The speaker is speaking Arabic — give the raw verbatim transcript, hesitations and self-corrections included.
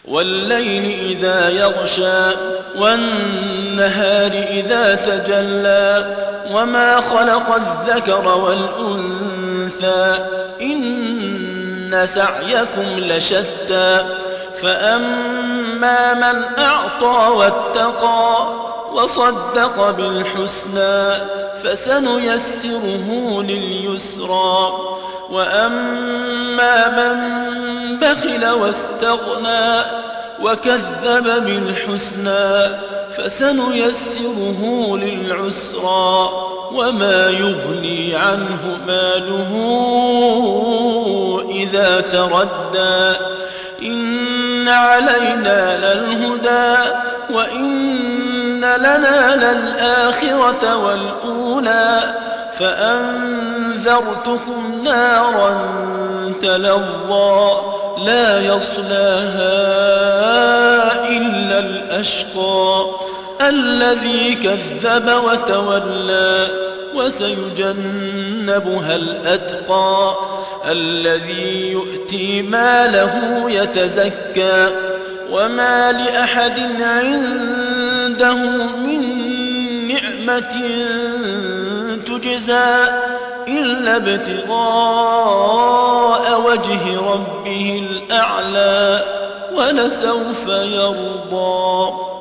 والليل إذا يغشى والنهار إذا تجلى وما خلق الذكر والأنثى إن سعيكم لشتى فأما من أعطى واتقى وصدق بالحسنى فسنيسره لليسرى وأما من بخل واستغنى وكذب بالحسنى فسنيسره للعسرى وما يغني عنه ماله إذا تردى إن علينا للهدى وإن لنا للآخرة والأولى فأنذرتكم نارا تلظى لا يصلاها إلا الأشقى الذي كذب وتولى وسيجنبها الأتقى الذي يؤتي ماله يتزكى وما لأحد عنده من نعمة تجزى إلا ابتغاء وجه ربه الأعلى ولسوف يرضى.